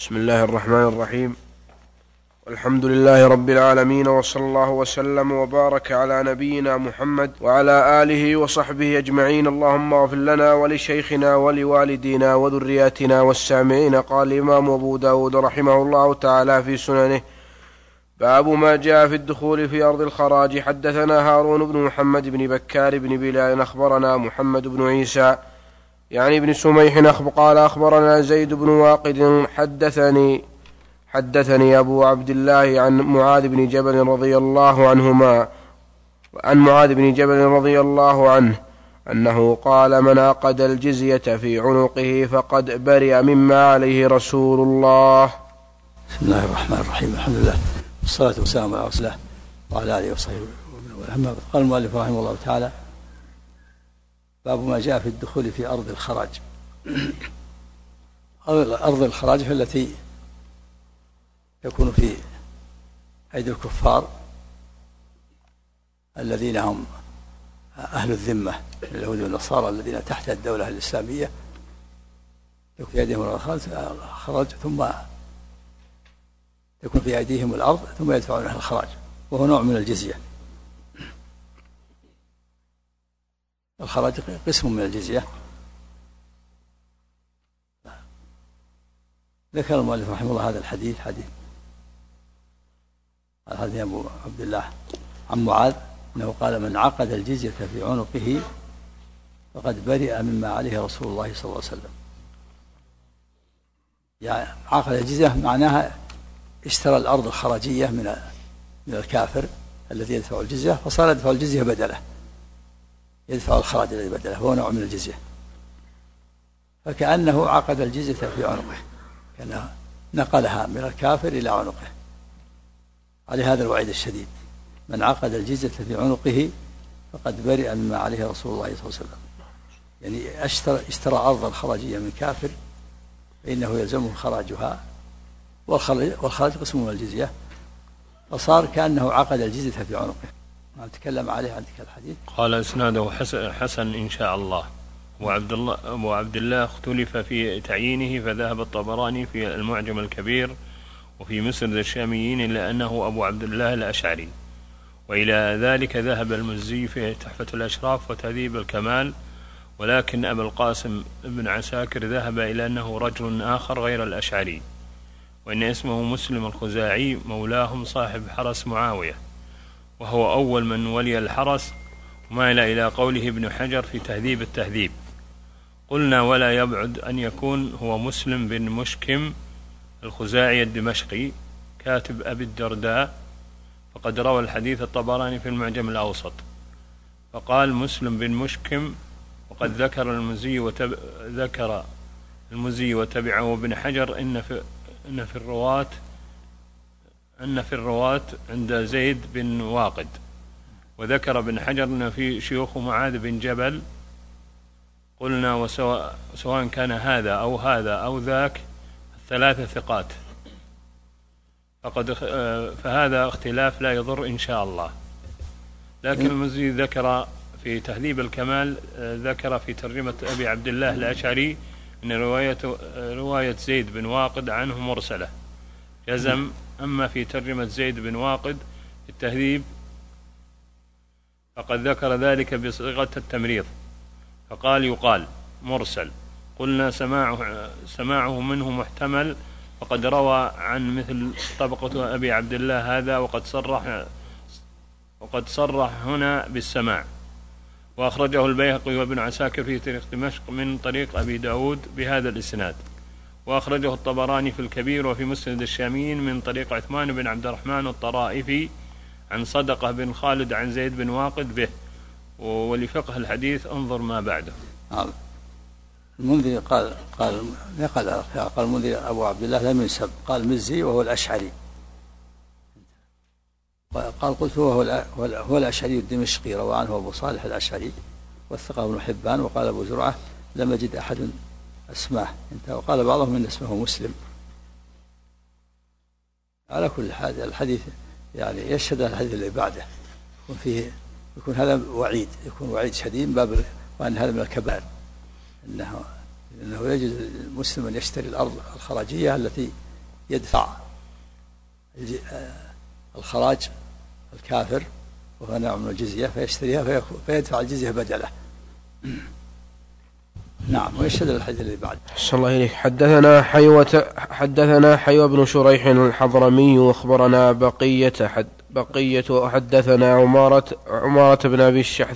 بسم الله الرحمن الرحيم. والحمد لله رب العالمين، وصلى الله وسلم وبارك على نبينا محمد وعلى آله وصحبه أجمعين. اللهم اغفر لنا ولشيخنا ولوالدينا وذرياتنا والسامعين. قال الإمام أبو داود رحمه الله تعالى في سننه: باب ما جاء في الدخول في أرض الخراج. حدثنا هارون بن محمد بن بكار بن بلال أخبرنا محمد بن عيسى يعني ابن سميح قال أخبرنا زيد بن واقد حدثني أبو عبد الله عن معاذ بن جبل رضي الله عنه أنه قال: من عقد الجزية في عنقه فقد برئ مما عليه رسول الله. بسم الله الرحمن الرحيم. الحمد لله والصلاة والسلام على رسول الله وعلى آله وصحبه وسلم. قال المؤلف رحمه الله تعالى: باب ما جاء في الدخول في أرض الخراج. أرض الخراج هي التي يكون في أيدي الكفار الذين هم أهل الذمة من اليهود والنصارى الذين تحت الدولة الإسلامية، يكون في أيديهم الخراج ثم يكون في أيديهم الأرض ثم يدفعون لها الخراج، وهو نوع من الجزية. الخراج قسم من الجزية. ذكر المؤلف رحمه الله هذا الحديث، حديث أبو عبد الله عن معاذ أنه قال: من عقد الجزية في عنقه فقد برئ مما عليه رسول الله صلى الله عليه وسلم. يعني عقد الجزية معناها اشترى الأرض الخراجية من الكافر الذي يدفع الجزية، فصار يدفع الجزية بدله، يدفع الخراج الذي بدله، هو نوع من الجزية. فكأنه عقد الجزية في عنقه، كأنه نقلها من الكافر إلى عنقه. على هذا الوعيد الشديد: من عقد الجزية في عنقه فقد برئ مما عليه رسول الله صلى الله عليه وسلم. يعني اشترى أرضا خراجية من كافر فإنه يلزمه خراجها، والخراج قسم من الجزية، فصار كأنه عقد الجزية في عنقه. نتكلم عليه عندك الحديث. قال: إسناده حسن إن شاء الله. أبو عبد الله اختلف في تعيينه، فذهب الطبراني في المعجم الكبير وفي مسند الشاميين إلا أنه أبو عبد الله الأشعري، وإلى ذلك ذهب المزي في تحفة الأشراف وتهذيب الكمال، ولكن أبا القاسم بن عساكر ذهب إلى أنه رجل آخر غير الأشعري، وإن اسمه مسلم الخزاعي مولاهم صاحب حرس معاوية، وهو أول من ولي الحرس. ومال إلى قوله ابن حجر في تهذيب التهذيب: قلنا ولا يبعد أن يكون هو مسلم بن مشكم الخزاعي الدمشقي كاتب أبي الدرداء، فقد روى الحديث الطبراني في المعجم الأوسط. فقال مسلم بن مشكم، وقد ذكر المزي وتبعه ابن حجر أن في الرواة عند زيد بن واقد. وذكر ابن حجر أن في شيوخ معاذ بن جبل. قلنا وسواء كان هذا أو ذاك الثلاثة ثقات، فهذا اختلاف لا يضر إن شاء الله. لكن المزي ذكر في تهذيب الكمال، ذكر في ترجمة أبي عبد الله الأشعري أن رواية زيد بن واقد عنه مرسلة، جزم. أما في ترجمة زيد بن واقد في التهذيب فقد ذكر ذلك بصيغة التمريض، فقال يقال مرسل. قلنا سماعه منه محتمل، فقد روى عن مثل طبقة أبي عبد الله هذا، وقد صرح هنا بالسماع. وأخرجه البيهقي وابن عساكر في تاريخ دمشق من طريق أبي داود بهذا الإسناد. وأخرجه الطبراني في الكبير وفي مسند الشاميين من طريق عثمان بن عبد الرحمن الطرائفي عن صدقة بن خالد عن زيد بن واقد به. ولفقه الحديث انظر ما بعده. المنذر قال المنذر أبو عبد الله لم ينسب، قال مزي وهو الأشعري. قال قلت هو الأشعري الدمشقي، روى عنه أبو صالح الأشعري والثقة ابن حبان. وقال أبو زرعة لم يجد أحد اسمه انتهى. وقال بعضهم إن اسمه مسلم. على كل حال الحديث يعني يشهد الحديث اللي بعده، يكون هذا وعيد، يكون وعيد شديد، باب وأن هذا من الكبائر، إنه يجوز المسلم أن يشتري الأرض الخراجية التي يدفع الخراج الكافر وهو نوع من الجزية فيشتريها فيدفع الجزية بدله. نعم. ويشهد الحديث اللي بعد. أحسن الله إليك. حدثنا حيوة بن شريح الحضرمي واخبرنا بقية وحدثنا عمارة بن أبي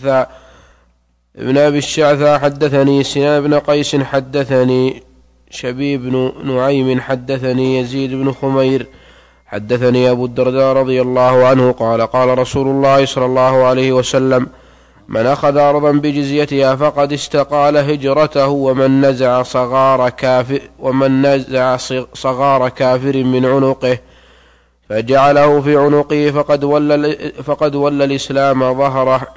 الشعثاء حدثني سنان بن قيس حدثني شبيب بن نعيم حدثني يزيد بن خمير حدثني أبو الدرداء رضي الله عنه قال قال رسول الله صلى الله عليه وسلم: من أخذ أرضا بجزيتها فقد استقال هجرته، ومن نزع صغار كافر من عنقه فجعله في عنقه فقد ولى الإسلام ظهره.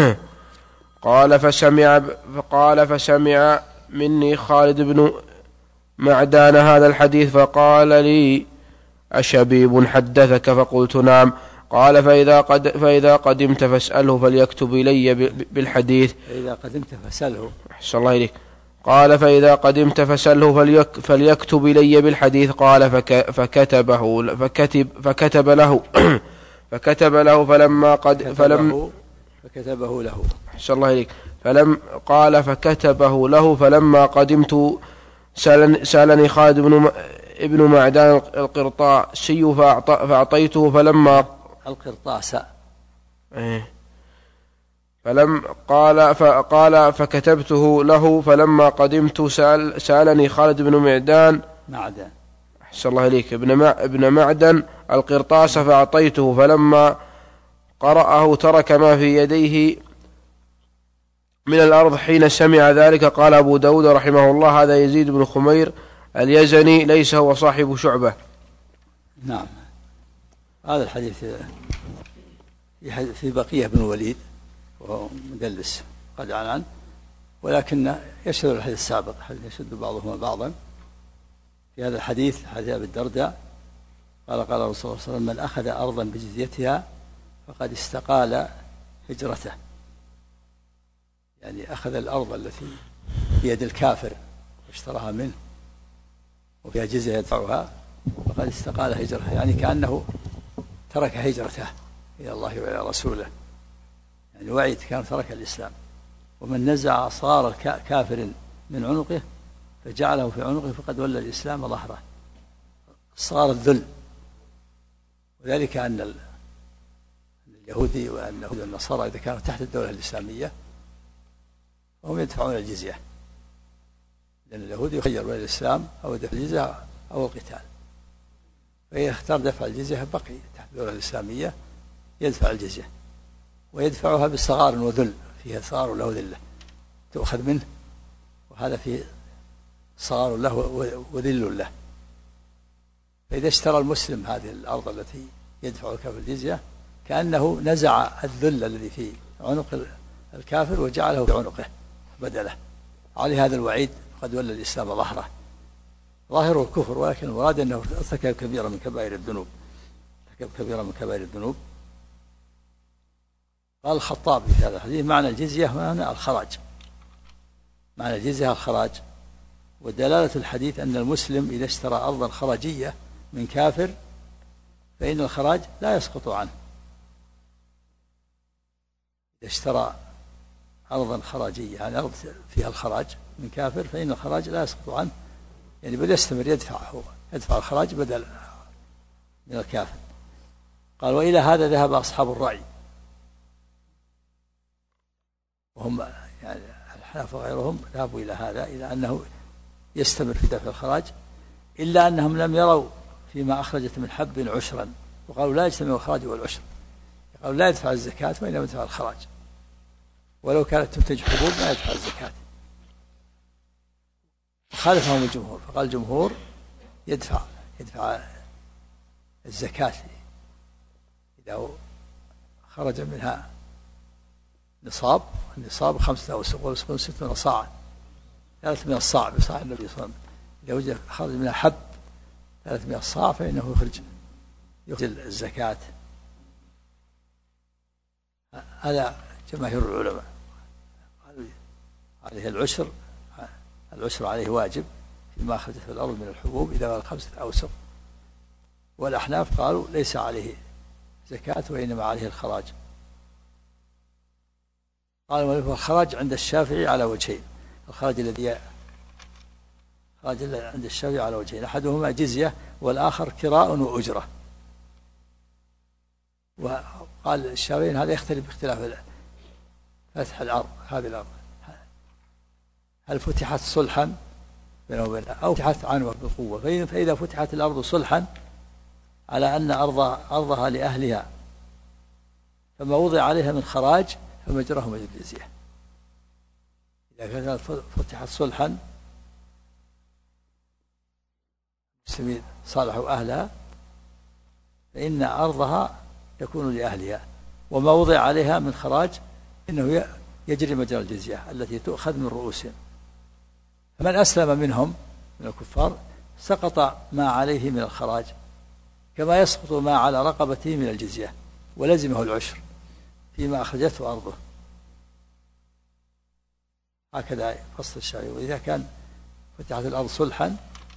قال فسمع مني خالد بن معدان هذا الحديث فقال لي: أشبيب حدثك؟ فقلت: نعم. قال: فإذا قدمت فاسأله فليكتب إلي بالحديث. فإذا قدمت فاسأله. أحسن الله إليك. قال: فإذا قدمت فاسأله فليكتب إلي بالحديث. قال: فكتب له فكتبه له. أحسن الله إليك. فكتبه له فلما قدمت سألني خالد ابن معدان القرطاسي فأعطيته فلما القرطاس قال فكتبته له فلما قدمت سألني خالد بن معدان أحسن الله إليك ابن معدن القرطاس فأعطيته فلما قرأه ترك ما في يديه من الأرض. حين سمع ذلك قال أبو داود رحمه الله: هذا يزيد بن خمير اليزني ليس هو صاحب شعبة. نعم. هذا الحديث في بقية بن الوليد وهو مدلس قد عنه، ولكن يشهد الحديث السابق، يشهد بعضهما بعضا. في هذا الحديث حديث أبي الدرداء قال قال الرسول صلى الله عليه وسلم: من أخذ أرضا بجزيتها فقد استقال هجرته، يعني أخذ الأرض التي بيد الكافر واشتراها منه وفيها جزية يدفعها فقد استقال هجرته، يعني كأنه ترك هجرته إلى الله وإلى رسوله، يعني وعيد كان ترك الإسلام. ومن نزع صغار كافر من عنقه فجعله في عنقه فقد ولى الإسلام ظهره. صغار الذل، وذلك أن اليهودي والنصارى إذا كانوا تحت الدولة الإسلامية وهم يدفعون الجزية، لأن اليهودي يخير بين الإسلام أو دفع الجزية أو القتال، فإذا اختار دفع الجزية بقي تحت الدولة الإسلامية يدفع الجزية، ويدفعها بالصغار وذل، فيها صغار له ذلة تؤخذ منه، وهذا فيه صغار له وذل له. فإذا اشترى المسلم هذه الأرض التي يدفع الكافر الجزية كأنه نزع الذل الذي في عنق الكافر وجعله في عنقه بدله. على هذا الوعيد قد ولى الإسلام ظهره، ظاهره الكفر، ولكن المراد أنه ارتكب كبيرة من كبائر الذنوب. قال الخطابي في هذا الحديث: معنى الجزية معنى الخراج، معنى الجزية الخراج. ودلالة الحديث أن المسلم إذا اشترى أرضا خراجية من كافر فإن الخراج لا يسقط عنه. إذا اشترى أرضا خراجية، يعني أرض فيها الخراج من كافر، فإن الخراج لا يسقط عنه، يعني بل يستمر يدفع الخراج بدل من الكافر. قال: وإلى هذا ذهب أصحاب الرأي، وهم يعني الحناف وغيرهم ذهبوا إلى هذا، إلى أنه يستمر في دفع الخراج، إلا أنهم لم يروا فيما أخرجت من حب عشرا، وقالوا لا يجتمع الخراج والعشر، قالوا لا يدفع الزكاة وإنما يدفع الخراج، ولو كانت تنتج حبوب ما يدفع الزكاة. خالفهم الجمهور، فقال الجمهور يدفع الزكاة إذا خرج منها نصاب، النصاب 5 أوسق والوسقون 60 صاعا، 300 صاع بصاع النبي صلى الله عليه وسلم. إذا وجد خرج منها حب 300 صاع فإنه يخرج الزكاة. هذا جماهير العلماء. عليه العشر عليه واجب فيما أخرجت في الأرض من الحبوب إذا بلغ 5 أوسق، والأحناف قالوا ليس عليه زكاة وإنما عليه الخراج. قال الخراج عند الشافعي على وجهين، الخراج الذي عند الشافعي على وجهين، أحدهما جزية والآخر كراء وأجرة. وقال الشافعي هذا يختلف باختلاف فتح الأرض، هذه الأرض هل فتحت صلحا بينه وبينها أو فتحت عنوة بالقوة، فإذا فتحت الأرض صلحا على أن أرضها لأهلها فما وضع عليها من خراج فمجراه مجرى الجزية. إذا كانت فتحت صلحا المسلمين صالحوا أهلها فإن أرضها تكون لأهلها، وما وضع عليها من خراج إنه يجري مجرى الجزية التي تؤخذ من رؤوسهم. فمن أسلم منهم من الكفار سقط ما عليه من الخراج كما يسقط ما على رقبته من الجزية، ولزمه العشر فيما أخرجته أرضه. هكذا فصل الشافعي. وإذا كان فتحت الأرض صلحا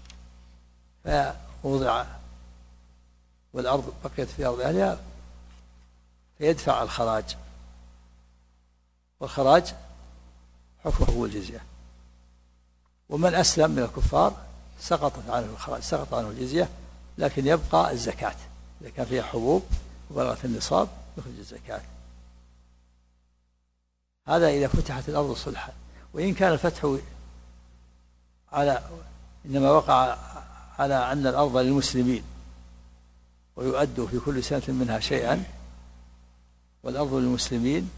فوضع والأرض بقيت في أرض أهلها فيدفع الخراج، والخراج حكمه هو الجزية. ومن أسلم من الكفار سقطت عنه الخراج، سقط عنه الجزية، لكن يبقى الزكاة. إذا كان فيها حبوب وبلغت النصاب يخرج الزكاة. هذا إذا فتحت الأرض صلحا. وإن كان الفتح إنما وقع على أن الأرض للمسلمين ويؤدوا في كل سنة منها شيئا، والأرض للمسلمين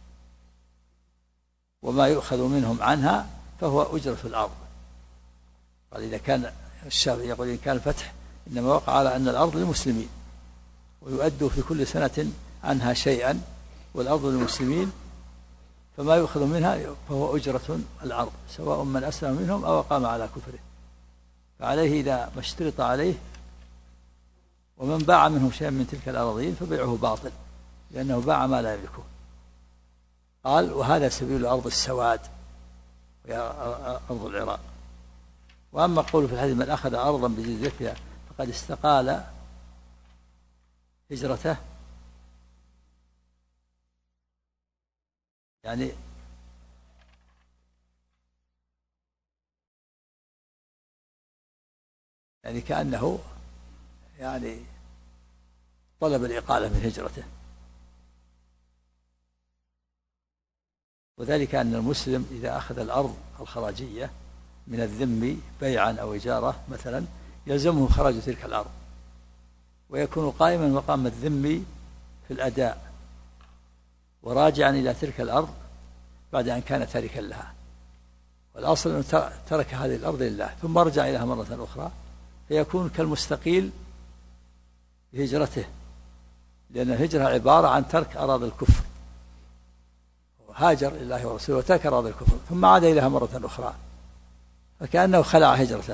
وما يؤخذ منهم عنها فهو أجرة الأرض. قال إذا كان الشافعي يقول إن كان الفتح إنما وقع على أن الأرض للمسلمين ويؤدوا في كل سنة عنها شيئا، والأرض للمسلمين فما يؤخذ منها فهو أجرة الأرض، سواء من أسلم منهم أو قام على كفره. فعليه إذا ما اشترط عليه ومن باع منهم شيئا من تلك الأراضين فبيعه باطل، لأنه باع ما لا يملكه. قال وهذا سبيل أرض السواد وهي أرض العراق. وأما قوله في الحديث من أخذ أرضا بجزيتها فقد استقال هجرته، يعني كأنه طلب الإقالة من هجرته. وذلك أن المسلم إذا أخذ الأرض الخراجية من الذم بيعا أو إجارة مثلا يلزمه خراج تلك الأرض، ويكون قائما مقام الذم في الأداء وراجعا إلى تلك الأرض بعد أن كان تاركا لها. والأصل أنه ترك هذه الأرض لله ثم رجع إليها مرة أخرى، فيكون كالمستقيل بهجرته، لأن الهجرة عبارة عن ترك أراضي الكفر، هاجر لله ورسوله وترك أراضي الكفر ثم عاد إليها مرة أخرى، فكأنه خلع هجرته.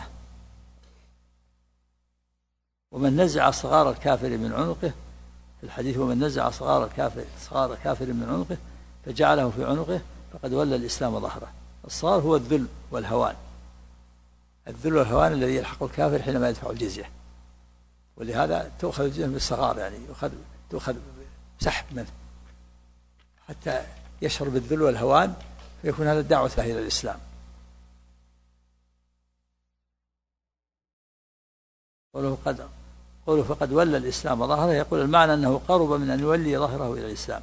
ومن نزع صغار الكافر من عنقه في الحديث ومن نزع صغار الكافر من عنقه فجعله في عنقه فقد ولى الإسلام ظهره. الصغار هو الذل والهوان، الذل والهوان الذي يلحق الكافر حينما يدفع الجزية، ولهذا تؤخذ الجزية بالصغار، يعني تؤخذ سحب منه حتى يشعر بالذل والهوان فيكون هذا الدعوة له إلى الإسلام. قوله فقد ولى الإسلام ظهره، يقول المعنى أنه قرب من أن يولي ظهره إلى الإسلام،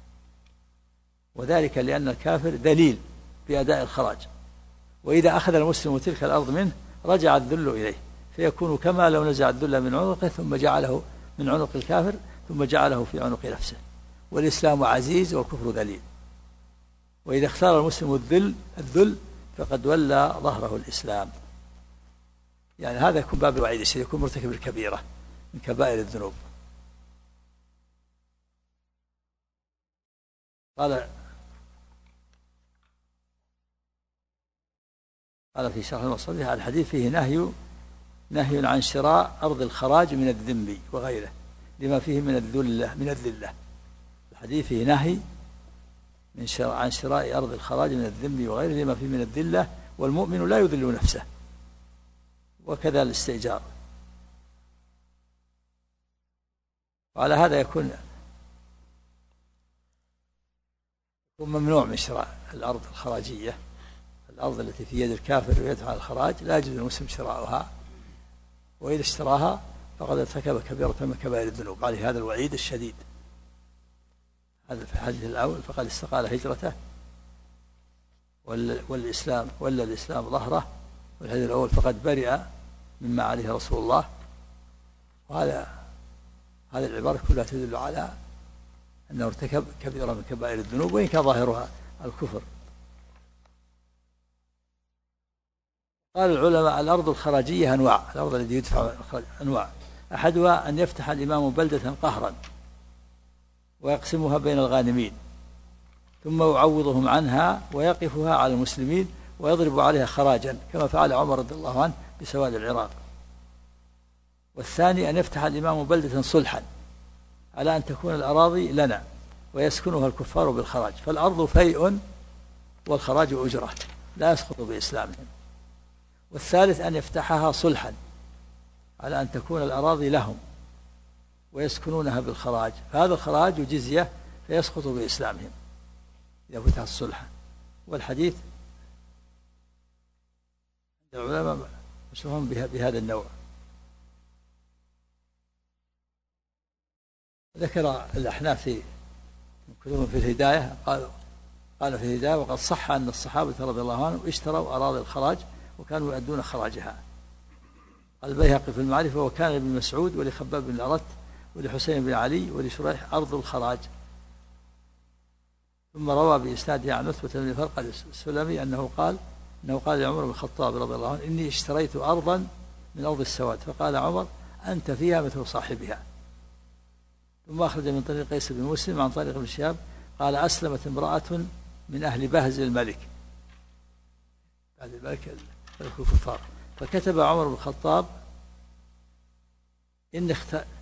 وذلك لأن الكافر ذليل بأداء الخراج، وإذا أخذ المسلم تلك الأرض منه رجع الذل إليه، فيكون كما لو نزع الذل من عنقه ثم جعله من عنق الكافر ثم جعله في عنق نفسه. والإسلام عزيز والكفر ذليل، وإذا اختار المسلم الذل فقد ولى ظهره الإسلام. يعني هذا يكون باب الوعيد الشديد، يكون مرتكب الكبيرة من كبائر الذنوب. قال في شرح المصنف الحديث فيه نهي عن شراء أرض الخراج من الذم وغيره لما فيه من الذلة. الحديث فيه نهي عن شراء أرض الخراج من الذم وغيره لما فيه من الذلة، والمؤمن لا يذل نفسه، وكذا الاستئجار. وعلى هذا يكون ممنوع من شراء الأرض الخراجية، الأرض التي في يد الكافر ويدفع الخراج لا يجوز للمسلم شراؤها، وإذا اشتراها فقد ارتكب كبيرة من كبائر الذنوب. عليه هذا الوعيد الشديد. هذا في الحديث الأول فقد استقال هجرته والإسلام ولا الإسلام ظهره، والحديث الأول فقد برئ مما عليه رسول الله. وهذا هذه العبارة كلها تدل على أنه ارتكب كبيرة من كبائر الذنوب وإن كان ظاهرها الكفر. قال العلماء الأرض الخراجية أنواع، الأرض التي يدفع أنواع، أحدها أن يفتح الإمام بلدة قهرا ويقسمها بين الغانمين ثم يعوضهم عنها ويقفها على المسلمين ويضرب عليها خراجا كما فعل عمر رضي الله عنه بسواد العراق. والثاني أن يفتح الإمام بلدة صلحا على أن تكون الأراضي لنا ويسكنها الكفار بالخراج، فالأرض فيء والخراج أجرة لا يسقط بإسلامهم. والثالث أن يفتحها صلحا على أن تكون الأراضي لهم ويسكنونها بالخراج، فهذا الخراج جزية فيسقط بإسلامهم إذا فتح الصلح. والحديث العلماء مشهورون بهذا النوع. ذكر الأحناف في كتبهم في الهداية قال في الهداية وقد صح أن الصحابة رضي الله عنهم اشتروا أراضي الخراج وكانوا يؤدون خراجها. قال البيهقي في المعرفة وكان لابن مسعود ولخباب بن الأرت ولحسين بن علي ولشريح أرض الخراج. ثم روى بإسناده عن عتبة بن فرقد السلمي أنه قال لعمر بن الخطاب رضي الله عنه إني اشتريت أرضا من أرض السواد، فقال عمر أنت فيها مثل صاحبها. ثم أخرج من طريق قيس بن مسلم عن طريق ابن شهاب قال أسلمت امرأة من أهل بهز الملك، بعد الملك الكفار، فكتب عمر بن الخطاب إن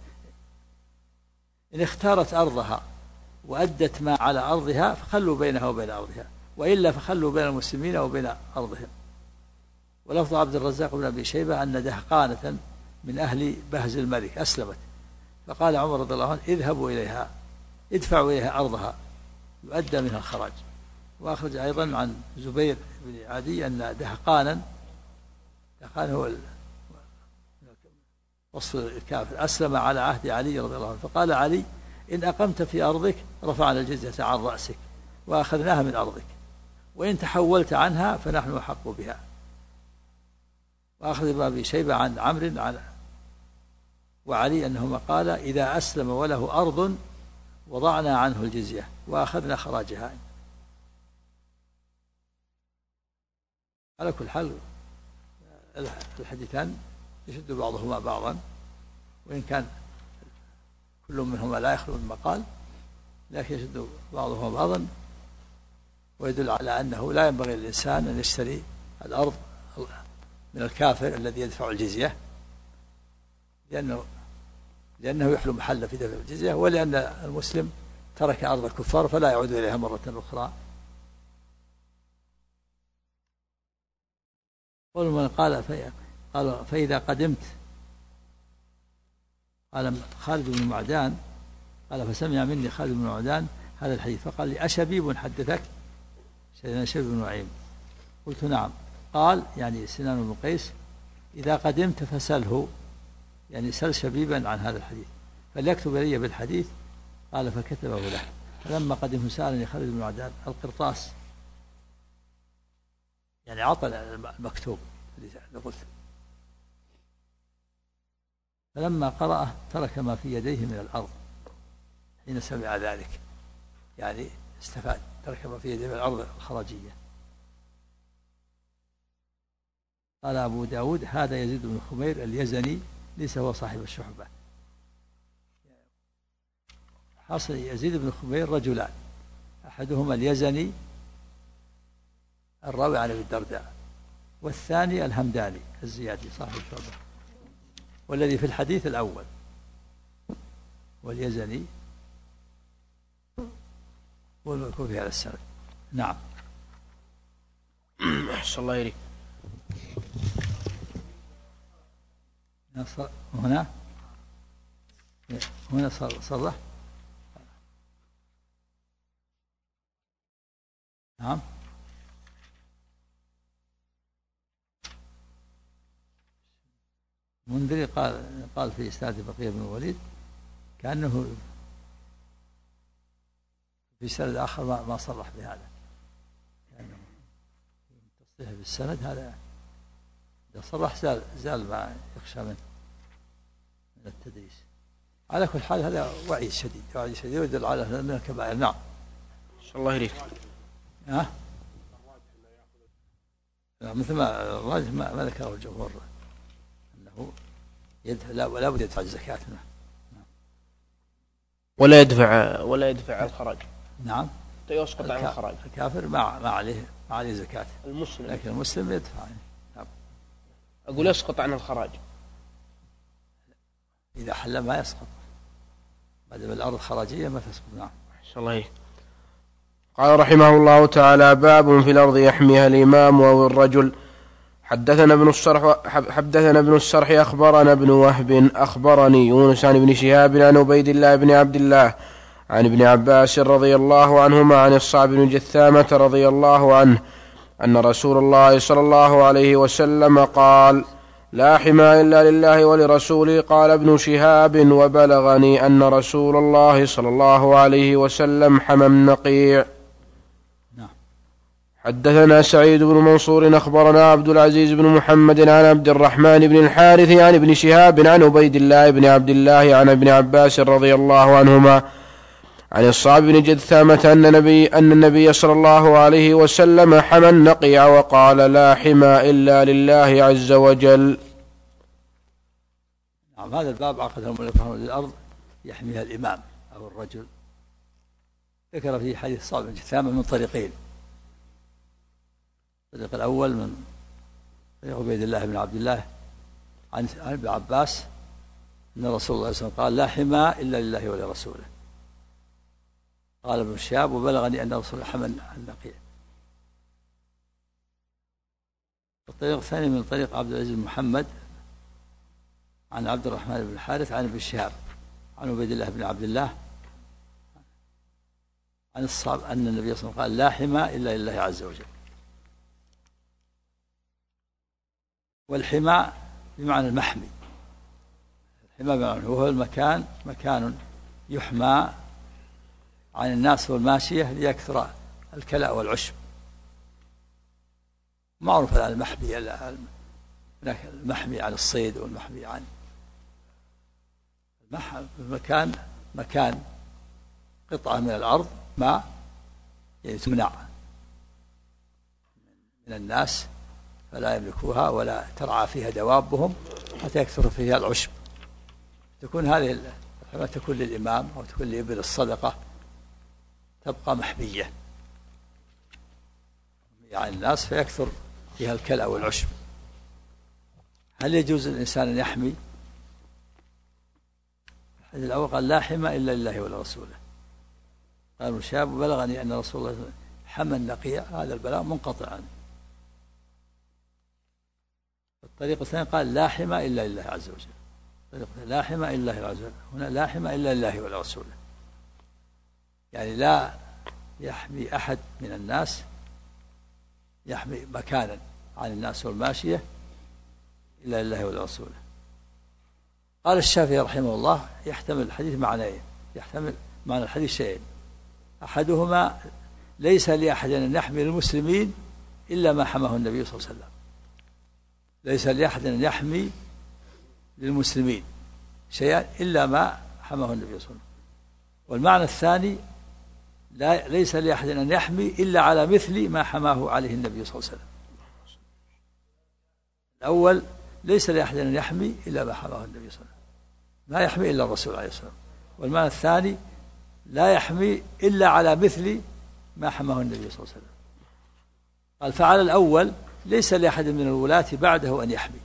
اختارت أرضها وأدت ما على أرضها فخلوا بينها وبين أرضها، وإلا فخلوا بين المسلمين وبين أرضهم. ولفظ عبد الرزاق بن أبي شيبة أن دهقانة من أهل بهز الملك أسلمت، فقال عمر رضي الله عنه اذهبوا إليها ادفعوا إليها أرضها يؤدى منها الخراج. وأخرج أيضا عن زبير بن عدي أن دهقان هو وصف الكافر أسلم على عهد علي رضي الله عنه، فقال علي إن أقمت في أرضك رفعنا الجزية عن رأسك وأخذناها من أرضك، وإن تحولت عنها فنحن أحق بها. وأخذ ابن أبي شيبة عن عمرو وعلي أنهما قال إذا أسلم وله أرض وضعنا عنه الجزية وأخذنا خراجها. على كل حال الحديثان يشد بعضهما بعضا، وإن كان كل منهما لا يخلو من مقال، لكن يشد بعضهما بعضا، ويدل على أنه لا ينبغي للإنسان أن يشتري الأرض من الكافر الذي يدفع الجزية، لأنه يحلو محل في دفع الجزية، ولأن المسلم ترك أرض الكفار فلا يعود إليها مرة أخرى. قول من قال فإذا قدمت، قال خالد بن معدان قال فسمع مني خالد بن معدان هذا الحديث فقال لي أشبيب حدثك؟ سيدنا شبيب بن نعيم. قلت نعم. قال يعني سنان بن قيس إذا قدمت فسله، يعني سل شبيبا عن هذا الحديث فليكتب إلي بالحديث. قال فكتبه له. فلما قدم سألني خالد بن معدان القرطاس، يعني عطى المكتوب اللي قلت، فلما قرأه ترك ما في يديه من الأرض حين سمع ذلك، يعني استفاد، ترك ما في يديه من الأرض الخراجية. قال أبو داود هذا يزيد بن خمير اليزني ليس هو صاحب الشحبة. حصل يزيد بن خمير رجلان، أحدهما اليزني الراوي عن أبي الدرداء، والثاني الهمداني الزيادي صاحب الشعبة، والذي في الحديث الأول واليزني والمذكور في هذا السند. نعم. أحسن الله إليك. هنا هنا صرح. نعم. منذري قال في إسناد بقية بن الوليد كأنه في سند آخر ما صرح بهذا، كأنه تصريح بالسند هذا إذا صرح زال ما يخشى من التدريس. على كل حال هذا وعيد شديد ويدل على من الكبائر. نعم. الله يريك. مثل ما الراجح ما ذكره الجمهور أنه لا بد يدفع الزكاة. ولا يدفع الخراج. نعم. يسقط عن الخراج. الكافر ما عليه زكاة. المسلم. لكن المسلم يدفع. نعم. أقول يسقط عن الخراج. إذا حل ما يسقط، ما دام الأرض خراجية ما تسقط. نعم. الله يريك. قال رحمه الله تعالى: باب في الأرض يحميها الإمام أو الرجل. حدثنا ابن السرح أخبرنا ابن وهب أخبرني يونس عن ابن شهاب عن عبيد الله بن عبد الله عن ابن عباس رضي الله عنهما عن الصعب بن جثامة رضي الله عنه أن رسول الله صلى الله عليه وسلم قال: لا حمى إلا لله ولرسوله. قال ابن شهاب: وبلغني أن رسول الله صلى الله عليه وسلم حمى النقيع. حدثنا سعيد بن منصور أخبرنا عبد العزيز بن محمد عن عبد الرحمن بن الحارث عن ابن شهاب عن عبيد الله بن عبد الله عن ابن عباس رضي الله عنهما عن الصعب بن جثامة أن النبي صلى الله عليه وسلم حمى النقيع وقال: لا حمى إلا لله عز وجل. نعم. هذا الباب عقده المؤلف رحمه الله للأرض يحميها الإمام أو الرجل. ذكر في حديث الصعب بن جثامة من طريقين. الطريق الأول من طريق عبيد الله بن عبد الله عن ابن عباس أن رسول الله صلى الله عليه وسلم قال: لا حمى إلا لله ولرسوله. قال ابن شهاب: وبلغني أن رسول الله حمى النقيع. الطريق الثاني من طريق عبد العزيز بن محمد عن عبد الرحمن بن الحارث عن ابن شهاب عن عبيد الله بن عبد الله عن الصعب أن النبي صلى الله عليه وسلم قال: لا حمى إلا لله عز وجل. والحمى بمعنى المحمي. الحمى بمعنى وهو مكان يحمى عن الناس والماشية ليكثر الكلاء والعشب. معروف عن المحمي عن الصيد والمحمي عن مكان قطعة من الأرض ما يعني تمنع من الناس فلا يملكوها ولا ترعى فيها دوابهم حتى يكثر فيها العشب. تكون هذه الحمى تكون للإمام أو تكون لإبل الصدقة، تبقى محمية يعني الناس فيكثر فيها الكلأ والعشب. هل يجوز للإنسان أن يحمي؟ الحديث الأول قال: لا حمى إلا لله ولرسوله. قال ابن شهاب: بلغني أن رسول الله حمى النقيع. هذا البلاغ منقطع عنه. الطريق الثاني قال: لا حمى إلا لله عز وجل. الطريق لا حمى إلا لله عز وجل. هنا لا حمى إلا لله ولرسوله، يعني لا يحمي أحد من الناس، يحمي مكانا عن الناس والماشية إلا لله ولرسوله. قال الشافعي رحمه الله: يحتمل الحديث معنيين، يحتمل معنى الحديث شيئين: أحدهما ليس لأحد أن يحمي المسلمين إلا ما حماه النبي صلى الله عليه وسلم. ليس لأحد أن يحمي للمسلمين شيئا إلا ما حماه النبي صلى الله عليه وسلم. والمعنى الثاني: ليس لأحد أن يحمي إلا على مثل ما حماه عليه النبي صلى الله عليه وسلم. الأول: ليس لأحد أن يحمي إلا ما حماه النبي صلى الله عليه وسلم، لا يحمي إلا الرسول عليه الصلاة والسلام. والمعنى الثاني: لا يحمي إلا على مثل ما حماه النبي صلى الله عليه وسلم. قال: فعلى الأول ليس لأحد من الولاة بعده أن يحمي.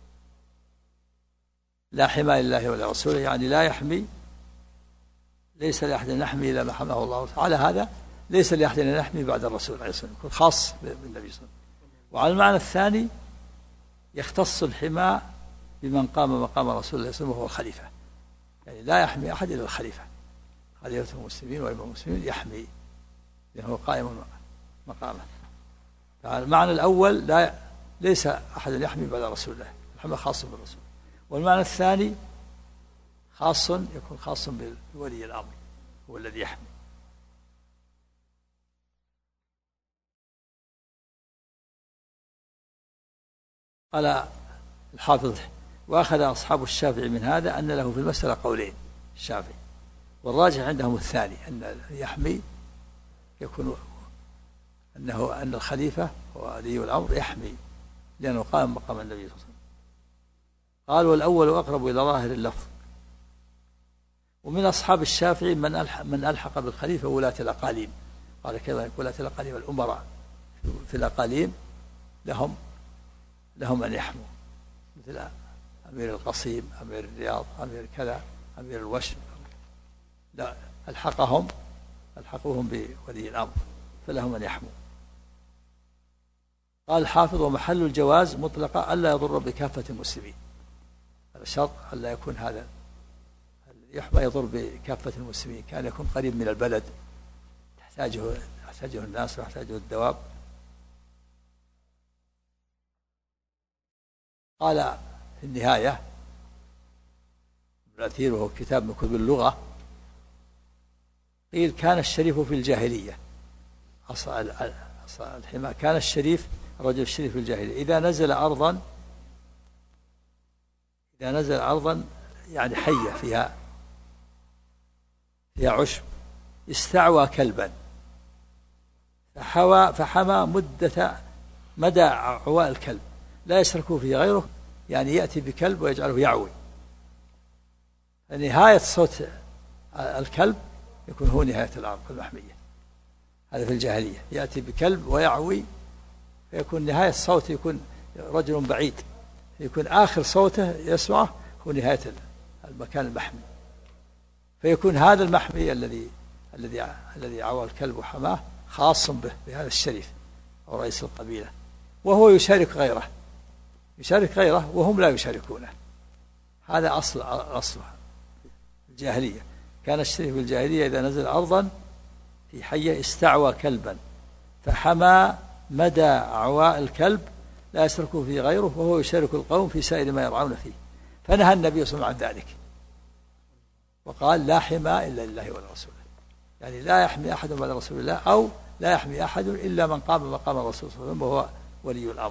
لا حمى لله ولا رسوله، يعني لا يحمي، ليس لأحد أن يحمي إلا ما حماه الله. على هذا ليس لأحد أن يحمي بعد الرسول عليه الصلاة والسلام، خاص بالنبي صلى الله عليه وسلم. وعلى المعنى الثاني يختص الحمى بمن قام مقام رسول الله صلى الله عليه وسلم وهو الخليفة، يعني لا يحمي أحد إلا الخليفة، خليفة المسلمين وإمام المسلمين يحمي لأنه قائم مقامه. المعنى الأول ليس أحد يحمي بعد رسول الله، الحمى خاص بالرسول. والمعنى الثاني خاص، يكون خاص بولي الأمر هو الذي يحمي. قال الحافظ: وأخذ أصحاب الشافعي من هذا أن له في المسألة قولين الشافعي، والراجح عندهم الثاني، أن يحمي يكون أن الخليفة وولي الأمر يحمي لأنه قام مقام النبي صلى الله عليه وسلم. قال: والأول أقرب إلى ظاهر اللفظ. ومن أصحاب الشافعي من ألحق بالخليفة ولاة الأقاليم، قال كذا: ولاة الأقاليم الأمراء في الأقاليم لهم أن يحموا، مثل أمير القصيم، أمير الرياض، أمير كذا، أمير الوشم، لا ألحقوهم بولي الأمر فلهم أن يحموا. قال الحافظ: ومحل الجواز مطلقا ألا يضر بكافة المسلمين. هذا شرط، ألا يكون هذا يحمى يضر بكافة المسلمين، كان يكون قريب من البلد يحتاجه الناس ويحتاجه الدواب. قال في النهاية ابن الأثير وهو كتاب من كتب اللغة، قيل: كان الشريف في الجاهلية، أصل الحمى كان الشريف، الرجل الشريف في الجاهلية إذا نزل أرضا يعني حية فيها عشب، استعوى كلبا فحمى مدى عواء الكلب، لا يشركه فيه غيره، يعني يأتي بكلب ويجعله يعوي، نهاية صوت الكلب يكون هو نهاية الأرض المحمية. هذا في الجاهلية، يأتي بكلب ويعوي، فيكون نهاية الصوت يكون رجل بعيد، يكون آخر صوته يسمعه هو نهاية المكان المحمي، فيكون هذا المحمي الذي عوى الكلب وحماه خاص به، بهذا الشريف أو رئيس القبيلة، وهو يشارك غيره وهم لا يشاركونه. هذا أصله الجاهلية. كان الشريف في الجاهلية إذا نزل أرضا في حية استعوى كلبا فحمى مدى عواء الكلب، لا يشركه فيه غيره، وهو يشارك القوم في سائر ما يرعون فيه. فنهى النبي صلى الله عليه وسلم عن ذلك، وقال: لا حمى إلا لله ولرسوله، يعني لا يحمي أحد بعد رسول الله، أو لا يحمي أحد إلا من قام مقام الرسول صلى الله عليه وسلم وهو ولي الأمر.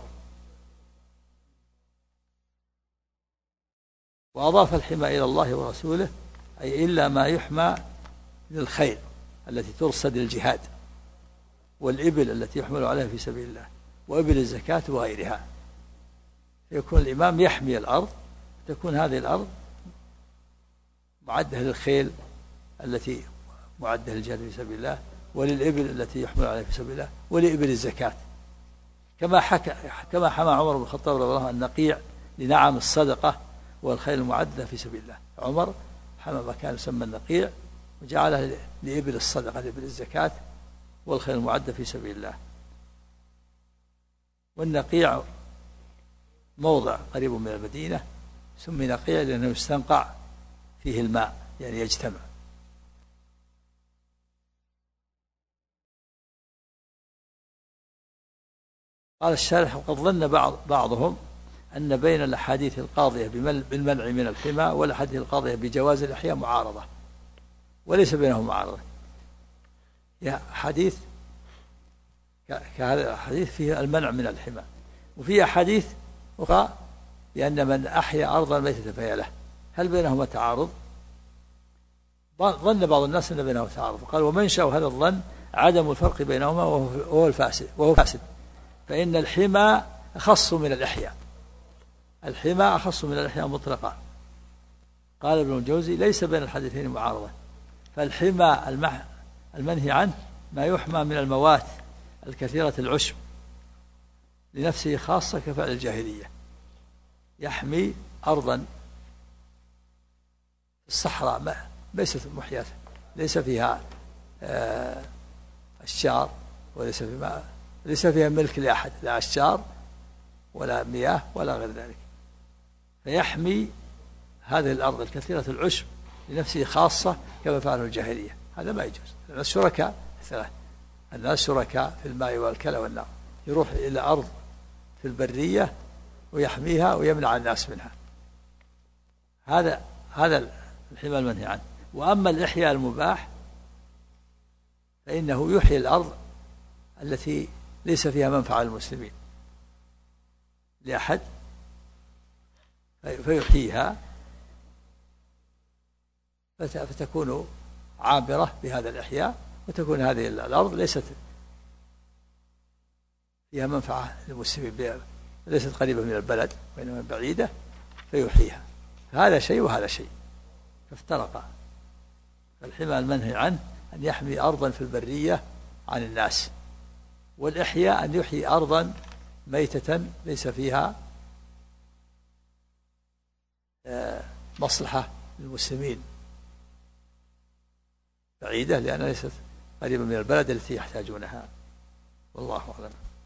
وأضاف الحمى إلى الله ورسوله، أي إلا ما يحمى من الخيل التي ترصد للجهاد، والإبل التي يحمل عليها في سبيل الله، وإبل الزكاة وغيرها. يكون الإمام يحمي الأرض، تكون هذه الأرض معدة للخيل التي معدة للجهاد في سبيل الله، وللإبل التي يحمل عليها في سبيل الله، ولإبل الزكاة، كما حمى عمر بن الخطاب رضي الله عنه النقيع لنعم الصدقة والخيل المعدة في سبيل الله. عمر حمى مكان يسمى النقيع وجعله لإبل الصدقة، لإبل الزكاة والخيل المعدة في سبيل الله. والنقيع موضع قريب من المدينة سمي نقيع لأنه يستنقع فيه الماء، يعني يجتمع. قال الشارح: وقد ظن بعضهم أن بين الأحاديث القاضية بالمنع من الحمى والأحاديث القاضية بجواز الإحياء معارضة، وليس بينهم معارضة. يا حديث كهذا الحديث فيه المنع من الحمى، وفي أحاديث أخرى لأن من أحيا أرضا ميتة فهي له. هل بينهما تعارض؟ ظن بعض الناس أن بينهما تعارض، قال: ومنشأ هذا الظن عدم الفرق بينهما وهو فاسد، فإن الحمى أخص من الإحياء، الحمى أخص من الإحياء مطلقا. قال ابن الجوزي: ليس بين الحديثين معارضة، فالحمى المنهي عنه ما يحمى من الموات الكثيرة العشب لنفسه خاصة كفعل الجاهلية، يحمي أرضا الصحراء ليست محياة، ليس فيها أشجار، ليس فيها ملك لأحد، لا أشجار ولا مياه ولا غير ذلك، فيحمي هذه الأرض الكثيرة العشب لنفسه خاصة كما فعله الجاهلية، هذا ما يجوز. الناس شركاء ثلاث، الناس شركاء في الماء والكلى والنار، يروح إلى أرض في البرية ويحميها ويمنع الناس منها، هذا الحمى المنهي عنه. وأما الإحياء المباح فإنه يحيي الأرض التي ليس فيها منفعة للمسلمين لأحد فيحييها فتكون عابرة بهذا الإحياء، وتكون هذه الأرض ليست فيها منفعة للمسلمين، ليست قريبة من البلد وإنما بعيدة، فيحييها. هذا شيء وهذا شيء، فافترقا. الحمى المنهي عنه أن يحمي أرضا في البرية عن الناس، والإحياء أن يحيي أرضا ميتة ليس فيها مصلحة للمسلمين، بعيدة لأنها ليست قريبة من البلد التي يحتاجونها. والله أعلم.